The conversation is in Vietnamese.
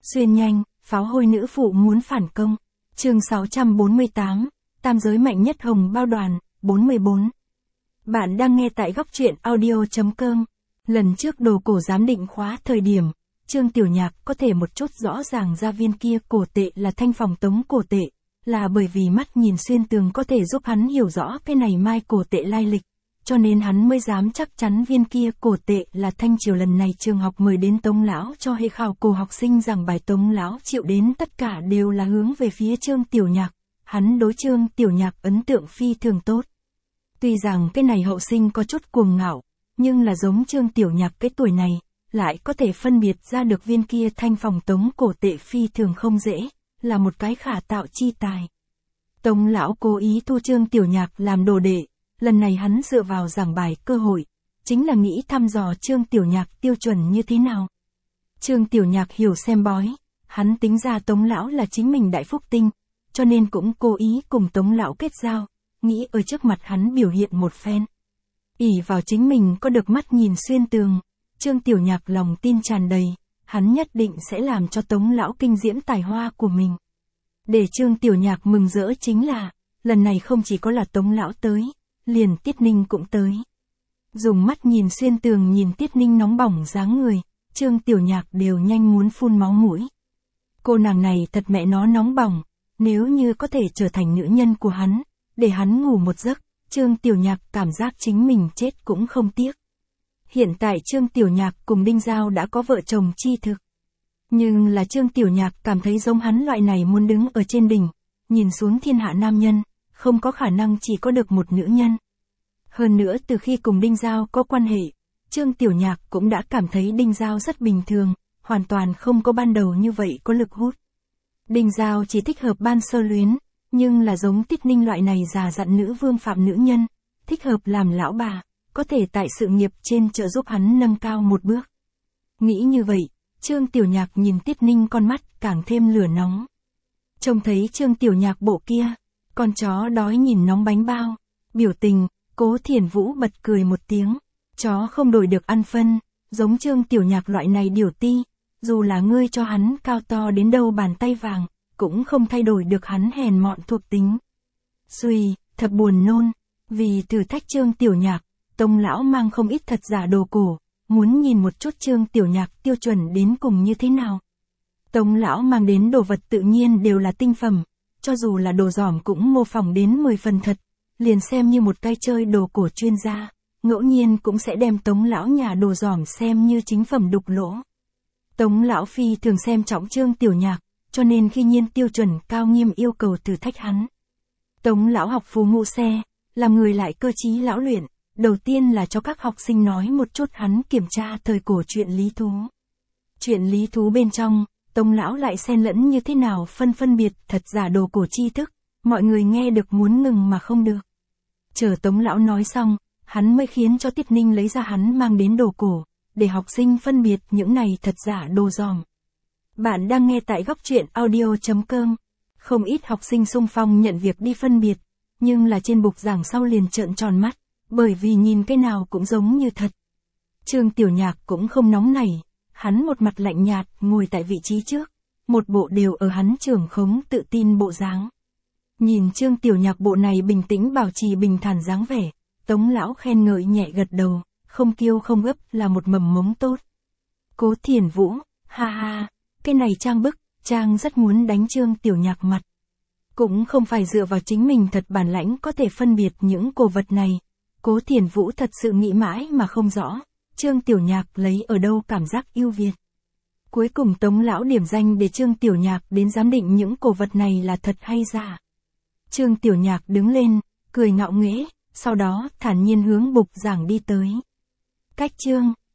Xuyên nhanh, pháo hôi nữ phụ muốn phản công. Chương 648, tam giới mạnh nhất hồng bao đoàn, 44. Bạn đang nghe tại góc truyện audio.com. Lần trước đồ cổ giám định khóa thời điểm, Trương Tiểu Nhạc có thể một chút rõ ràng ra viên kia cổ tệ là thanh phòng tống cổ tệ, là bởi vì mắt nhìn xuyên tường có thể giúp hắn hiểu rõ cái này mai cổ tệ lai lịch, cho nên hắn mới dám chắc chắn viên kia cổ tệ là thanh triều. Lần này trường học mời đến Tống lão cho hệ khảo cổ học sinh giảng bài, Tống lão chịu đến tất cả đều là hướng về phía Trương Tiểu Nhạc, hắn đối Trương Tiểu Nhạc ấn tượng phi thường tốt. Tuy rằng cái này hậu sinh có chút cuồng ngạo, nhưng là giống Trương Tiểu Nhạc cái tuổi này, lại có thể phân biệt ra được viên kia thanh phòng tống cổ tệ phi thường không dễ, là một cái khả tạo chi tài. Tống lão cố ý thu Trương Tiểu Nhạc làm đồ đệ, lần này hắn dựa vào giảng bài cơ hội, chính là nghĩ thăm dò Trương Tiểu Nhạc tiêu chuẩn như thế nào. Trương Tiểu Nhạc hiểu xem bói, hắn tính ra Tống lão là chính mình đại phúc tinh, cho nên cũng cố ý cùng Tống lão kết giao, nghĩ ở trước mặt hắn biểu hiện một phen. Ỷ vào chính mình có được mắt nhìn xuyên tường, Trương Tiểu Nhạc lòng tin tràn đầy, hắn nhất định sẽ làm cho Tống lão kinh diễm tài hoa của mình. Để Trương Tiểu Nhạc mừng rỡ chính là, lần này không chỉ có là Tống lão tới, liền Tiết Ninh cũng tới. Dùng mắt nhìn xuyên tường nhìn Tiết Ninh nóng bỏng dáng người, Trương Tiểu Nhạc đều nhanh muốn phun máu mũi. Cô nàng này thật mẹ nó nóng bỏng, nếu như có thể trở thành nữ nhân của hắn, để hắn ngủ một giấc, Trương Tiểu Nhạc cảm giác chính mình chết cũng không tiếc. Hiện tại Trương Tiểu Nhạc cùng Đinh Giao đã có vợ chồng chi thực. Nhưng là Trương Tiểu Nhạc cảm thấy giống hắn loại này muốn đứng ở trên đỉnh, nhìn xuống thiên hạ nam nhân, không có khả năng chỉ có được một nữ nhân. Hơn nữa từ khi cùng Đinh Giao có quan hệ, Trương Tiểu Nhạc cũng đã cảm thấy Đinh Giao rất bình thường, hoàn toàn không có ban đầu như vậy có lực hút. Đinh Giao chỉ thích hợp ban sơ luyến, nhưng là giống Tiết Ninh loại này già dặn nữ vương phạm nữ nhân, thích hợp làm lão bà, có thể tại sự nghiệp trên trợ giúp hắn nâng cao một bước. Nghĩ như vậy, Trương Tiểu Nhạc nhìn Tiết Ninh con mắt càng thêm lửa nóng. Trông thấy Trương Tiểu Nhạc bộ kia, con chó đói nhìn nóng bánh bao, biểu tình, Cố Thiển Vũ bật cười một tiếng, chó không đổi được ăn phân, giống Trương Tiểu Nhạc loại này điều ti, dù là ngươi cho hắn cao to đến đâu bàn tay vàng, cũng không thay đổi được hắn hèn mọn thuộc tính. Xuy, thật buồn nôn, vì thử thách Trương Tiểu Nhạc, Tống lão mang không ít thật giả đồ cổ, muốn nhìn một chút Trương Tiểu Nhạc tiêu chuẩn đến cùng như thế nào. Tống lão mang đến đồ vật tự nhiên đều là tinh phẩm, cho dù là đồ giỏm cũng mô phỏng đến 10 phần thật, liền xem như một cái chơi đồ cổ chuyên gia, ngẫu nhiên cũng sẽ đem Tống lão nhà đồ giỏm xem như chính phẩm đục lỗ. Tống lão phi thường xem trọng Trương Tiểu Nhạc, cho nên khi nhiên tiêu chuẩn cao nghiêm yêu cầu thử thách hắn. Tống lão học phù ngụ xe, làm người lại cơ trí lão luyện, đầu tiên là cho các học sinh nói một chút hắn kiểm tra thời cổ chuyện lý thú. Chuyện lý thú bên trong, Tống lão lại xen lẫn như thế nào phân biệt thật giả đồ cổ tri thức, mọi người nghe được muốn ngừng mà không được. Chờ Tống lão nói xong, hắn mới khiến cho Tiết Ninh lấy ra hắn mang đến đồ cổ, để học sinh phân biệt những này thật giả đồ giòm. Bạn đang nghe tại góc truyện audio.com. Không ít học sinh xung phong nhận việc đi phân biệt, nhưng là trên bục giảng sau liền trợn tròn mắt, bởi vì nhìn cái nào cũng giống như thật. Trương Tiểu Nhạc cũng không nóng nảy, hắn một mặt lạnh nhạt ngồi tại vị trí trước, một bộ đều ở hắn trưởng khống tự tin bộ dáng. Nhìn Trương Tiểu Nhạc bộ này bình tĩnh bảo trì bình thản dáng vẻ, Tống lão khen ngợi nhẹ gật đầu, không kiêu không ấp là một mầm mống tốt. Cố Thiển Vũ, ha ha, cái này trang bức, trang rất muốn đánh Trương Tiểu Nhạc mặt. Cũng không phải dựa vào chính mình thật bản lãnh có thể phân biệt những cổ vật này. Cố Thiển Vũ thật sự nghĩ mãi mà không rõ, Trương Tiểu Nhạc lấy ở đâu cảm giác ưu việt. Cuối cùng Tống lão điểm danh để Trương Tiểu Nhạc đến giám định những cổ vật này là thật hay giả. Trương Tiểu Nhạc đứng lên, cười ngạo nghễ, sau đó thản nhiên hướng bục giảng đi tới. Cách chương